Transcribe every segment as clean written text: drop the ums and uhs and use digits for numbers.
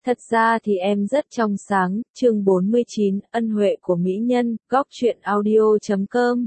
Thật ra thì em rất trong sáng, chương 49, ân huệ của mỹ nhân, góc truyện audio.com.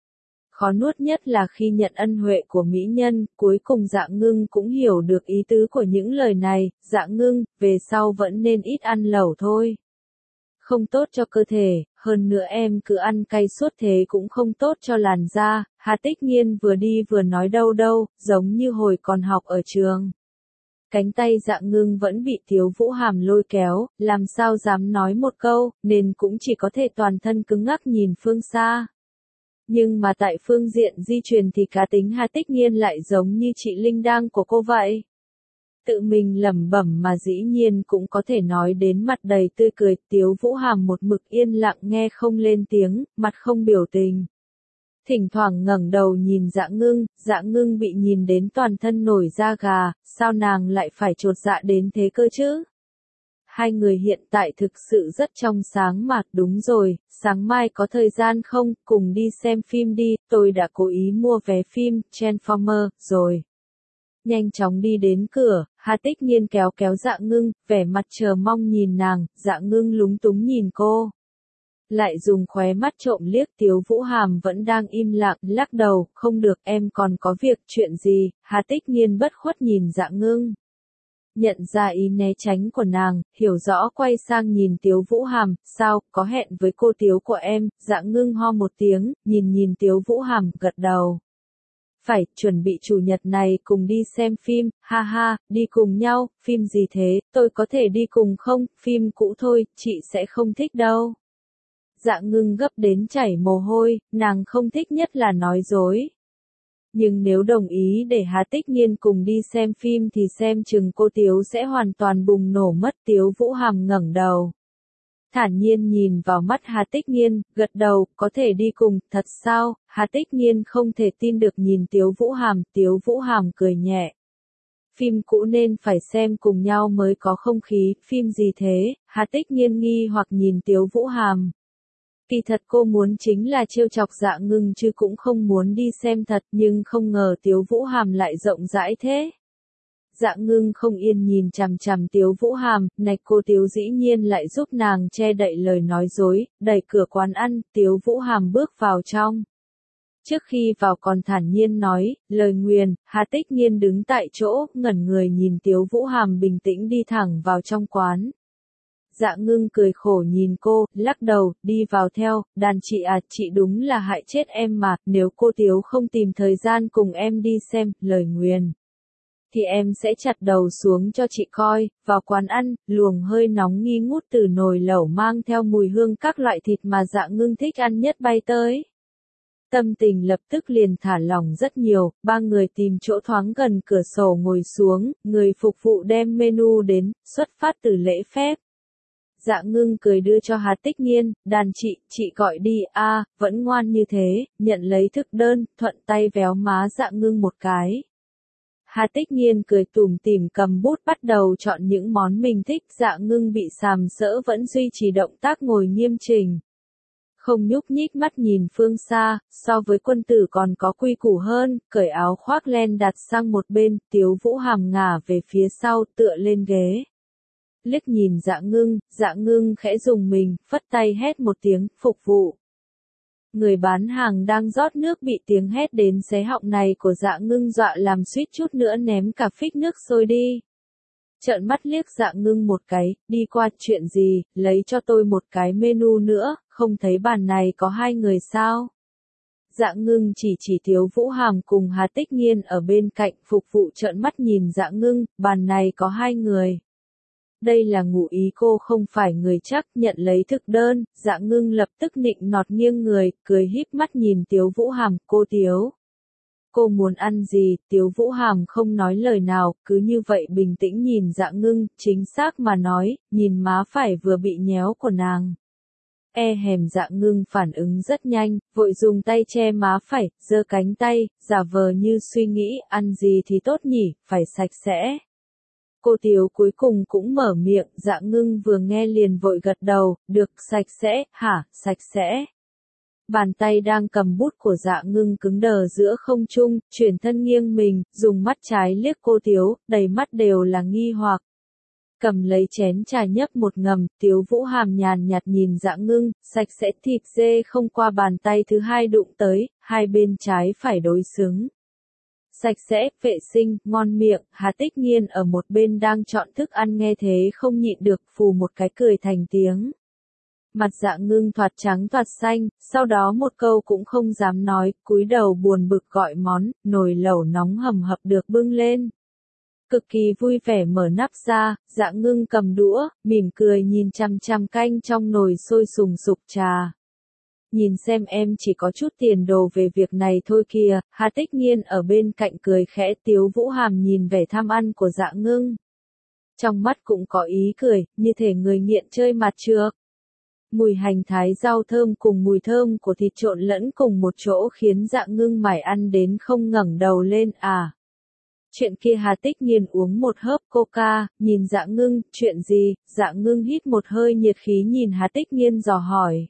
Khó nuốt nhất là khi nhận ân huệ của mỹ nhân, cuối cùng Dạ Ngưng cũng hiểu được ý tứ của những lời này. Dạ Ngưng, về sau vẫn nên ít ăn lẩu thôi. Không tốt cho cơ thể, hơn nữa em cứ ăn cay suốt thế cũng không tốt cho làn da. Hà Tích Nghiên vừa đi vừa nói đâu, giống như hồi còn học ở trường. Cánh tay Dạ Ngưng vẫn bị Tiếu Vũ Hàm lôi kéo, làm sao dám nói một câu, nên cũng chỉ có thể toàn thân cứng ngắc nhìn phương xa. Nhưng mà tại phương diện di truyền thì cá tính Hà Tích Nghiên lại giống như chị Linh Đang của cô vậy. Tự mình lẩm bẩm mà dĩ nhiên cũng có thể nói đến mặt đầy tươi cười. Tiếu Vũ Hàm một mực yên lặng nghe không lên tiếng, mặt không biểu tình. Thỉnh thoảng ngẩng đầu nhìn Dạ Ngưng bị nhìn đến toàn thân nổi da gà, sao nàng lại phải chột dạ đến thế cơ chứ? Hai người hiện tại thực sự rất trong sáng mà, đúng rồi, sáng mai có thời gian không, cùng đi xem phim đi, tôi đã cố ý mua vé phim, Transformer, rồi. Nhanh chóng đi đến cửa, Hà Tích Nghiên kéo Dạ Ngưng, vẻ mặt chờ mong nhìn nàng, Dạ Ngưng lúng túng nhìn cô. Lại dùng khóe mắt trộm liếc. Tiếu Vũ Hàm vẫn đang im lặng, lắc đầu, không được, em còn có việc. Chuyện gì? Hà Tích Nghiên bất khuất nhìn Dạ Ngưng. Nhận ra ý né tránh của nàng, hiểu rõ quay sang nhìn Tiếu Vũ Hàm, sao, có hẹn với cô Tiếu của em. Dạ Ngưng ho một tiếng, nhìn Tiếu Vũ Hàm, gật đầu. Phải, chuẩn bị chủ nhật này cùng đi xem phim, ha ha, đi cùng nhau, phim gì thế, tôi có thể đi cùng không, phim cũ thôi, chị sẽ không thích đâu. Dạ Ngưng gấp đến chảy mồ hôi, nàng không thích nhất là nói dối. Nhưng nếu đồng ý để Hà Tích Nghiên cùng đi xem phim thì xem chừng cô Tiếu sẽ hoàn toàn bùng nổ mất. Tiếu Vũ Hàm ngẩng đầu. Thản nhiên nhìn vào mắt Hà Tích Nghiên, gật đầu, có thể đi cùng, thật sao? Hà Tích Nghiên không thể tin được nhìn Tiếu Vũ Hàm cười nhẹ. Phim cũ nên phải xem cùng nhau mới có không khí, phim gì thế? Hà Tích Nghiên nghi hoặc nhìn Tiếu Vũ Hàm. Kỳ thật cô muốn chính là trêu chọc Dạ Ngưng chứ cũng không muốn đi xem thật, nhưng không ngờ Tiếu Vũ Hàm lại rộng rãi thế. Dạ Ngưng không yên nhìn chằm chằm Tiếu Vũ Hàm, này cô Tiếu dĩ nhiên lại giúp nàng che đậy lời nói dối, đẩy cửa quán ăn. Tiếu Vũ Hàm bước vào trong. Trước khi vào còn thản nhiên nói, lời nguyền. Hà Tích Nghiên đứng tại chỗ, ngẩn người nhìn Tiếu Vũ Hàm bình tĩnh đi thẳng vào trong quán. Dạ Ngưng cười khổ nhìn cô, lắc đầu, đi vào theo. Đàn chị à, chị đúng là hại chết em mà, nếu cô Tiếu không tìm thời gian cùng em đi xem, lời nguyền thì em sẽ chặt đầu xuống cho chị coi. Vào quán ăn, luồng hơi nóng nghi ngút từ nồi lẩu mang theo mùi hương các loại thịt mà Dạ Ngưng thích ăn nhất bay tới. Tâm tình lập tức liền thả lỏng rất nhiều, ba người tìm chỗ thoáng gần cửa sổ ngồi xuống, người phục vụ đem menu đến, xuất phát từ lễ phép. Dạ Ngưng cười đưa cho Hà Tích Nghiên, đàn chị gọi đi, vẫn ngoan như thế, nhận lấy thực đơn, thuận tay véo má Dạ Ngưng một cái. Hà Tích Nghiên cười tủm tỉm cầm bút bắt đầu chọn những món mình thích. Dạ Ngưng bị sàm sỡ vẫn duy trì động tác ngồi nghiêm chỉnh. Không nhúc nhích, mắt nhìn phương xa, so với quân tử còn có quy củ hơn, cởi áo khoác len đặt sang một bên. Tiếu Vũ Hàm ngả về phía sau, tựa lên ghế. Liếc nhìn Dạ Ngưng khẽ rùng mình, phất tay hét một tiếng, phục vụ. Người bán hàng đang rót nước bị tiếng hét đến xé họng này của Dạ Ngưng dọa làm suýt chút nữa ném cả phích nước sôi đi. Trợn mắt liếc Dạ Ngưng một cái, đi qua, chuyện gì, lấy cho tôi một cái menu nữa, không thấy bàn này có hai người sao? Dạ Ngưng chỉ Tiếu Vũ Hàm cùng Hà Tích Nghiên ở bên cạnh. Phục vụ trợn mắt nhìn Dạ Ngưng, bàn này có hai người. Đây là ngụ ý cô không phải người chắc. Nhận lấy thực đơn, Dạ Ngưng lập tức nịnh nọt nghiêng người, cười híp mắt nhìn Tiếu Vũ Hàm, cô Tiếu. Cô muốn ăn gì? Tiếu Vũ Hàm không nói lời nào, cứ như vậy bình tĩnh nhìn Dạ Ngưng, chính xác mà nói, nhìn má phải vừa bị nhéo của nàng. Dạ Ngưng phản ứng rất nhanh, vội dùng tay che má phải, giơ cánh tay, giả vờ như suy nghĩ, ăn gì thì tốt nhỉ, phải sạch sẽ. Cô Tiếu cuối cùng cũng mở miệng. Dạ Ngưng vừa nghe liền vội gật đầu, được, sạch sẽ, hả, sạch sẽ. Bàn tay đang cầm bút của Dạ Ngưng cứng đờ giữa không trung, chuyển thân nghiêng mình, dùng mắt trái liếc cô Tiếu, đầy mắt đều là nghi hoặc. Cầm lấy chén trà nhấp một ngầm, Tiếu Vũ Hàm nhàn nhạt nhìn Dạ Ngưng, sạch sẽ thịt dê không qua bàn tay thứ hai đụng tới, hai bên trái phải đối xứng. Sạch sẽ, vệ sinh, ngon miệng, Hà Tích Nghiên ở một bên đang chọn thức ăn nghe thế không nhịn được, phù một cái cười thành tiếng. Mặt Dạ Ngưng thoạt trắng thoạt xanh, sau đó một câu cũng không dám nói, cúi đầu buồn bực gọi món, nồi lẩu nóng hầm hập được bưng lên. Cực kỳ vui vẻ mở nắp ra, Dạ Ngưng cầm đũa, mỉm cười nhìn chằm chằm canh trong nồi sôi sùng sục trà. Nhìn xem em chỉ có chút tiền đồ về việc này thôi kìa, Hà Tích Nghiên ở bên cạnh cười khẽ. Tiếu Vũ Hàm nhìn vẻ tham ăn của Dạ Ngưng. Trong mắt cũng có ý cười, như thể người nghiện chơi mặt trược. Mùi hành thái rau thơm cùng mùi thơm của thịt trộn lẫn cùng một chỗ khiến Dạ Ngưng mải ăn đến không ngẩng đầu lên à. Chuyện kia Hà Tích Nghiên uống một hớp coca, nhìn Dạ Ngưng, chuyện gì? Dạ Ngưng hít một hơi nhiệt khí nhìn Hà Tích Nghiên dò hỏi.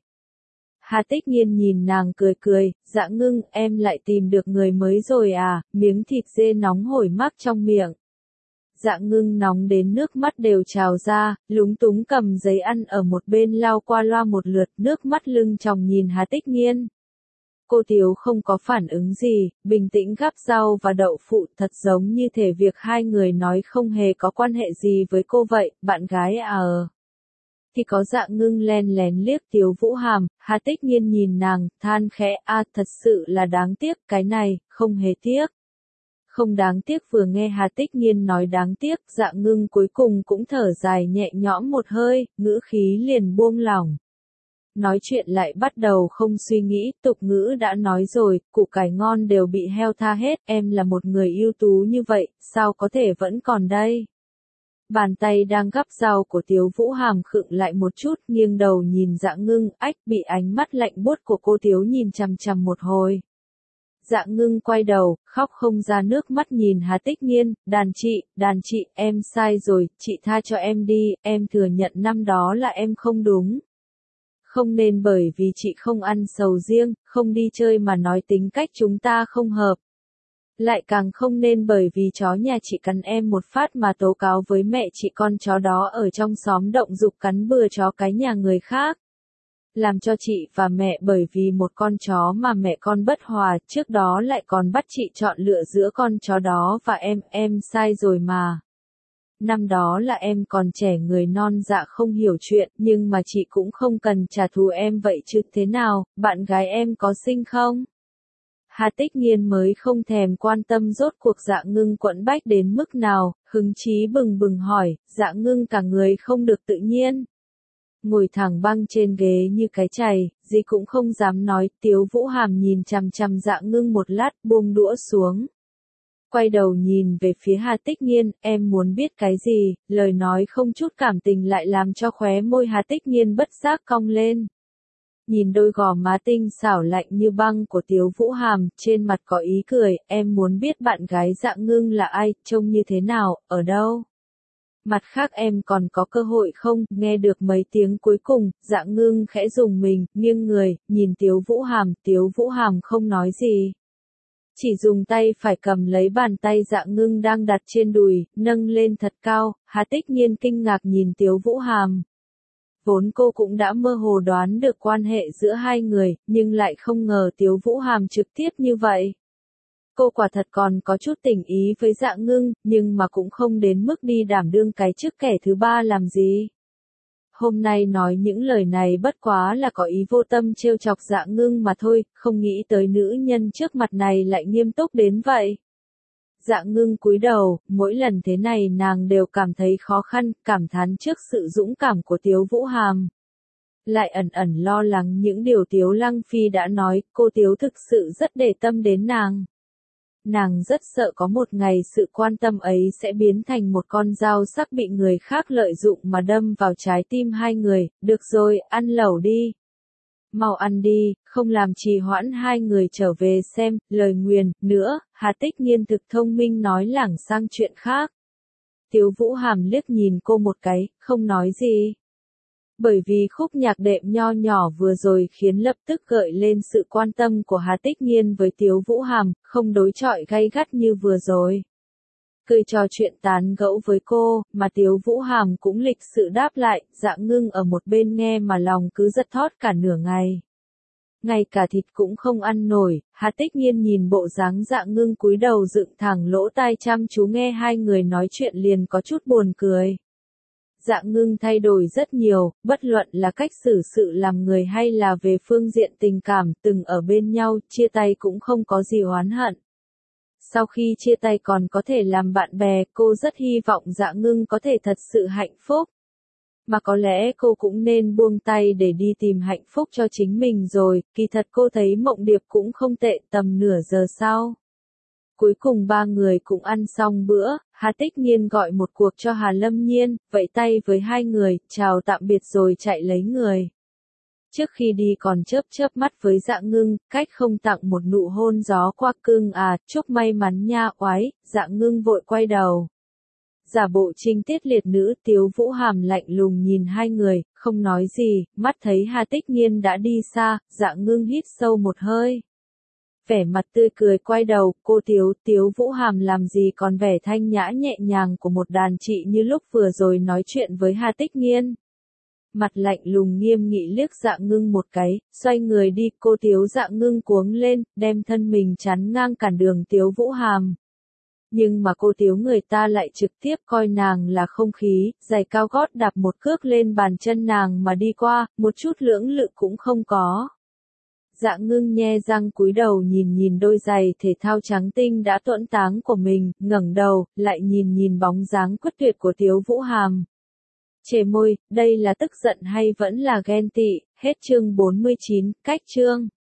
Hà Tích Nghiên nhìn nàng cười cười, Dạ Ngưng, em lại tìm được người mới rồi à, miếng thịt dê nóng hổi mắc trong miệng. Dạ Ngưng nóng đến nước mắt đều trào ra, lúng túng cầm giấy ăn ở một bên lau qua loa một lượt, nước mắt lưng tròng nhìn Hà Tích Nghiên. Cô Tiếu không có phản ứng gì, bình tĩnh gắp rau và đậu phụ, thật giống như thể việc hai người nói không hề có quan hệ gì với cô vậy, bạn gái à Thì có Dạ Ngưng len lén liếc Tiếu Vũ Hàm, Hà Tích Nghiên nhìn nàng, than khẽ, thật sự là đáng tiếc, cái này, không hề tiếc. Không đáng tiếc. Vừa nghe Hà Tích Nghiên nói đáng tiếc, Dạ Ngưng cuối cùng cũng thở dài nhẹ nhõm một hơi, ngữ khí liền buông lỏng. Nói chuyện lại bắt đầu không suy nghĩ, tục ngữ đã nói rồi, củ cải ngon đều bị heo tha hết, em là một người ưu tú như vậy, sao có thể vẫn còn đây? Bàn tay đang gắp rau của Tiếu Vũ Hàm khựng lại một chút, nghiêng đầu nhìn Dạ Ngưng, bị ánh mắt lạnh buốt của cô Tiếu nhìn chằm chằm một hồi. Dạ Ngưng quay đầu, khóc không ra nước mắt nhìn Hà Tích Nghiên, đàn chị, em sai rồi, chị tha cho em đi, em thừa nhận năm đó là em không đúng. Không nên bởi vì chị không ăn sầu riêng, không đi chơi mà nói tính cách chúng ta không hợp. Lại càng không nên bởi vì chó nhà chị cắn em một phát mà tố cáo với mẹ chị con chó đó ở trong xóm động dục cắn bừa chó cái nhà người khác. Làm cho chị và mẹ bởi vì một con chó mà mẹ con bất hòa, trước đó lại còn bắt chị chọn lựa giữa con chó đó và em sai rồi mà. Năm đó là em còn trẻ người non dạ không hiểu chuyện, nhưng mà chị cũng không cần trả thù em vậy chứ thế nào, bạn gái em có xinh không? Hà Tích Nghiên mới không thèm quan tâm rốt cuộc Dạ Ngưng quẫn bách đến mức nào, hứng chí bừng bừng hỏi, Dạ Ngưng cả người không được tự nhiên. Ngồi thẳng băng trên ghế như cái chày, gì cũng không dám nói. Tiếu Vũ Hàm nhìn chằm chằm Dạ Ngưng một lát, buông đũa xuống. Quay đầu nhìn về phía Hà Tích Nghiên, em muốn biết cái gì? Lời nói không chút cảm tình lại làm cho khóe môi Hà Tích Nghiên bất giác cong lên. Nhìn đôi gò má tinh xảo lạnh như băng của Tiếu Vũ Hàm, trên mặt có ý cười, em muốn biết bạn gái Dạ Ngưng là ai, trông như thế nào, ở đâu? Mặt khác em còn có cơ hội không? Nghe được mấy tiếng cuối cùng, Dạ Ngưng khẽ rùng mình, nghiêng người, nhìn Tiếu Vũ Hàm không nói gì. Chỉ dùng tay phải cầm lấy bàn tay Dạ Ngưng đang đặt trên đùi, nâng lên thật cao. Hà Tích Nghiên kinh ngạc nhìn Tiếu Vũ Hàm. Vốn cô cũng đã mơ hồ đoán được quan hệ giữa hai người, nhưng lại không ngờ Tiếu Vũ Hàm trực tiếp như vậy. Cô quả thật còn có chút tình ý với Dạ Ngưng, nhưng mà cũng không đến mức đi đảm đương cái chức kẻ thứ ba làm gì. Hôm nay nói những lời này bất quá là có ý vô tâm trêu chọc Dạ Ngưng mà thôi, không nghĩ tới nữ nhân trước mặt này lại nghiêm túc đến vậy. Dạ Ngưng cúi đầu, mỗi lần thế này nàng đều cảm thấy khó khăn, cảm thán trước sự dũng cảm của Tiếu Vũ Hàm. Lại ẩn ẩn lo lắng những điều Tiếu Lăng Phi đã nói, cô Tiếu thực sự rất để tâm đến nàng. Nàng rất sợ có một ngày sự quan tâm ấy sẽ biến thành một con dao sắc bị người khác lợi dụng mà đâm vào trái tim hai người. Được rồi, ăn lẩu đi. Mau ăn đi, không làm trì hoãn hai người trở về xem, lời nguyền, nữa. Hà Tích Nghiên thực thông minh nói lảng sang chuyện khác. Tiếu Vũ Hàm liếc nhìn cô một cái, không nói gì. Bởi vì khúc nhạc đệm nho nhỏ vừa rồi khiến lập tức gợi lên sự quan tâm của Hà Tích Nghiên với Tiếu Vũ Hàm, không đối chọi gay gắt như vừa rồi. cười trò chuyện tán gẫu với cô, mà Tiếu Vũ Hàm cũng lịch sự đáp lại, Dạ Ngưng ở một bên nghe mà lòng cứ giật thót cả nửa ngày. Ngay cả thịt cũng không ăn nổi, Hà Tích Nghiên nhìn bộ dáng Dạ Ngưng cúi đầu dựng thẳng lỗ tai chăm chú nghe hai người nói chuyện liền có chút buồn cười. Dạ Ngưng thay đổi rất nhiều, bất luận là cách xử sự làm người hay là về phương diện tình cảm, từng ở bên nhau, chia tay cũng không có gì oán hận. Sau khi chia tay còn có thể làm bạn bè, cô rất hy vọng Dạ Ngưng có thể thật sự hạnh phúc. Mà có lẽ cô cũng nên buông tay để đi tìm hạnh phúc cho chính mình rồi, kỳ thật cô thấy Mộng Điệp cũng không tệ. Tầm nửa giờ sau. Cuối cùng ba người cũng ăn xong bữa, Hà Tích Nghiên gọi một cuộc cho Hà Lâm Nhiên, vẫy tay với hai người, chào tạm biệt rồi chạy lấy người. Trước khi đi còn chớp chớp mắt với Dạ Ngưng, cách không tặng một nụ hôn gió qua cưng à, chúc may mắn nha oái. Dạ Ngưng vội quay đầu. Giả bộ trinh tiết liệt nữ, Tiếu Vũ Hàm lạnh lùng nhìn hai người, không nói gì, mắt thấy Hà Tích Nghiên đã đi xa, Dạ Ngưng hít sâu một hơi. Vẻ mặt tươi cười quay đầu, cô Tiếu Vũ Hàm làm gì còn vẻ thanh nhã nhẹ nhàng của một đàn chị như lúc vừa rồi nói chuyện với Hà Tích Nghiên. Mặt lạnh lùng nghiêm nghị liếc Dạ Ngưng một cái, xoay người đi, cô Tiếu. Dạ Ngưng cuống lên, đem thân mình chắn ngang cản đường Tiếu Vũ Hàm. Nhưng mà cô Tiếu người ta lại trực tiếp coi nàng là không khí, giày cao gót đạp một cước lên bàn chân nàng mà đi qua, một chút lưỡng lự cũng không có. Dạ Ngưng nhe răng cúi đầu nhìn đôi giày thể thao trắng tinh đã tuẫn táng của mình, ngẩng đầu, lại nhìn bóng dáng quyết tuyệt của Tiếu Vũ Hàm. Chề môi, đây là tức giận hay vẫn là ghen tị, hết chương 49, cách chương.